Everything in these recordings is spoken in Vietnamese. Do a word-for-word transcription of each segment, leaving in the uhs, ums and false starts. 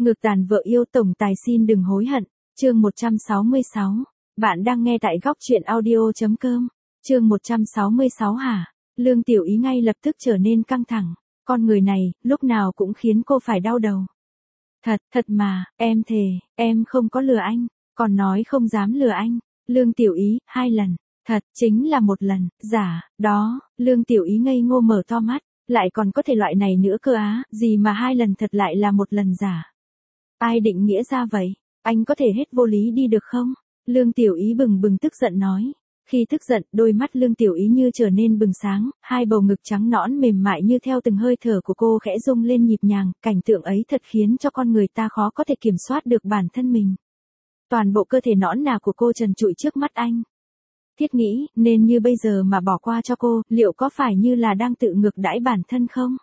Ngược đàn vợ yêu tổng tài xin đừng hối hận. Chương một trăm sáu mươi sáu. Bạn đang nghe tại góc truyện audio.com. Chương một trăm sáu mươi sáu hả? Lương Tiểu Ý ngay lập tức trở nên căng thẳng. Con người này, lúc nào cũng khiến cô phải đau đầu. Thật, thật mà, em thề, em không có lừa anh, còn nói không dám lừa anh. Lương Tiểu Ý, hai lần. Thật, chính là một lần, giả, đó, Lương Tiểu Ý ngây ngô mở to mắt, lại còn có thể loại này nữa cơ á, gì mà hai lần thật lại là một lần giả. Ai định nghĩa ra vậy, anh có thể hết vô lý đi được không? Lương Tiểu Ý bừng bừng tức giận nói. Khi tức giận, đôi mắt Lương Tiểu Ý như trở nên bừng sáng, hai bầu ngực trắng nõn mềm mại như theo từng hơi thở của cô khẽ rung lên nhịp nhàng, cảnh tượng ấy thật khiến cho con người ta khó có thể kiểm soát được bản thân mình. Toàn bộ cơ thể nõn nà của cô trần trụi trước mắt anh. Thiết nghĩ, nên như bây giờ mà bỏ qua cho cô, liệu có phải như là đang tự ngược đãi bản thân không?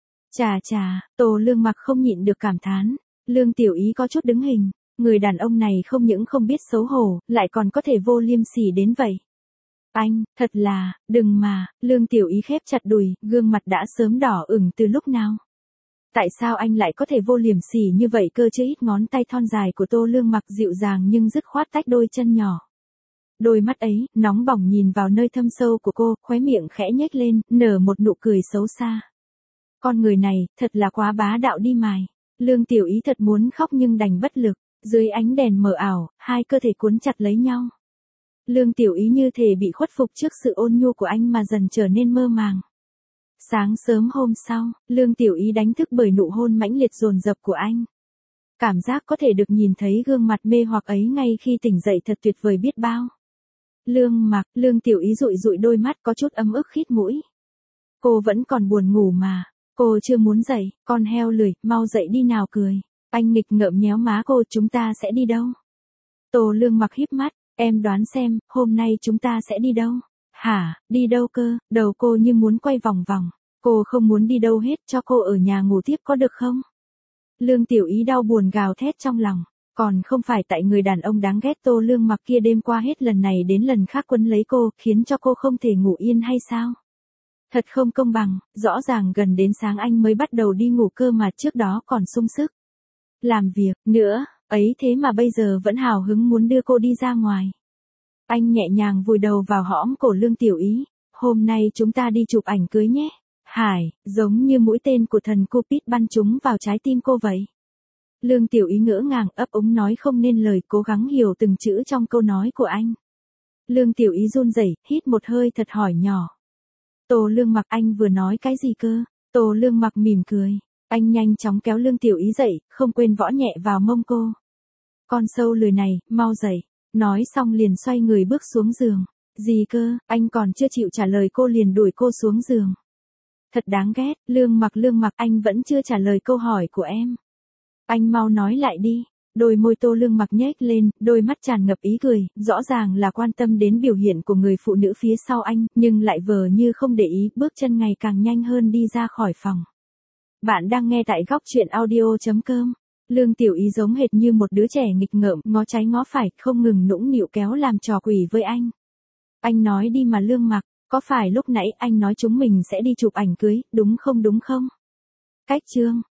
Chà chà, Tô Lương Mặc không nhịn được cảm thán. Lương Tiểu Ý có chút đứng hình, người đàn ông này không những không biết xấu hổ, lại còn có thể vô liêm sỉ đến vậy. Anh, thật là, đừng mà, Lương Tiểu Ý khép chặt đùi, gương mặt đã sớm đỏ ửng từ lúc nào. Tại sao anh lại có thể vô liêm sỉ như vậy cơ chứ? Ít ngón tay thon dài của Tô Lương Mặc dịu dàng nhưng dứt khoát tách đôi chân nhỏ. Đôi mắt ấy, nóng bỏng nhìn vào nơi thâm sâu của cô, khóe miệng khẽ nhếch lên, nở một nụ cười xấu xa. Con người này, thật là quá bá đạo đi mài. Lương Tiểu Ý thật muốn khóc nhưng đành bất lực, dưới ánh đèn mờ ảo, hai cơ thể cuốn chặt lấy nhau. Lương Tiểu Ý như thể bị khuất phục trước sự ôn nhu của anh mà dần trở nên mơ màng. Sáng sớm hôm sau, Lương Tiểu Ý đánh thức bởi nụ hôn mãnh liệt dồn dập của anh. Cảm giác có thể được nhìn thấy gương mặt mê hoặc ấy ngay khi tỉnh dậy thật tuyệt vời biết bao. Lương Mặc, Lương Tiểu Ý dụi dụi đôi mắt có chút ấm ức khít mũi. Cô vẫn còn buồn ngủ mà, cô chưa muốn dậy, con heo lười, mau dậy đi nào cười. Anh nghịch ngợm nhéo má cô, chúng ta sẽ đi đâu? Tô Lương Mặc híp mắt, em đoán xem, hôm nay chúng ta sẽ đi đâu? Hả, đi đâu cơ? Đầu cô như muốn quay vòng vòng. Cô không muốn đi đâu hết, cho cô ở nhà ngủ tiếp có được không? Lương Tiểu Ý đau buồn gào thét trong lòng. Còn không phải tại người đàn ông đáng ghét Tô Lương Mặc kia đêm qua hết lần này đến lần khác quấn lấy cô, khiến cho cô không thể ngủ yên hay sao? Thật không công bằng, rõ ràng gần đến sáng anh mới bắt đầu đi ngủ cơ mà trước đó còn sung sức. Làm việc, nữa, ấy thế mà bây giờ vẫn hào hứng muốn đưa cô đi ra ngoài. Anh nhẹ nhàng vùi đầu vào hõm cổ Lương Tiểu Ý. Hôm nay chúng ta đi chụp ảnh cưới nhé. Hải, giống như mũi tên của thần Cupid bắn trúng vào trái tim cô vậy. Lương Tiểu Ý ngỡ ngàng ấp úng nói không nên lời, cố gắng hiểu từng chữ trong câu nói của anh. Lương Tiểu Ý run rẩy, hít một hơi thật hỏi nhỏ. Tô Lương Mặc, anh vừa nói cái gì cơ? Tô Lương Mặc mỉm cười. Anh nhanh chóng kéo Lương Tiểu Ý dậy, không quên võ nhẹ vào mông cô. Con sâu lười này, mau dậy. Nói xong liền xoay người bước xuống giường. Gì cơ, anh còn chưa chịu trả lời cô liền đuổi cô xuống giường. Thật đáng ghét, Lương Mặc Lương Mặc anh vẫn chưa trả lời câu hỏi của em. Anh mau nói lại đi. Đôi môi Tô Lương Mặc nhếch lên, đôi mắt tràn ngập ý cười, rõ ràng là quan tâm đến biểu hiện của người phụ nữ phía sau anh, nhưng lại vờ như không để ý, bước chân ngày càng nhanh hơn đi ra khỏi phòng. Bạn đang nghe tại góc truyện audio.com. Lương Tiểu Ý giống hệt như một đứa trẻ nghịch ngợm, ngó trái ngó phải, không ngừng nũng nịu kéo làm trò quỷ với anh. Anh nói đi mà Lương Mặc, có phải lúc nãy anh nói chúng mình sẽ đi chụp ảnh cưới, đúng không đúng không? Cách chương,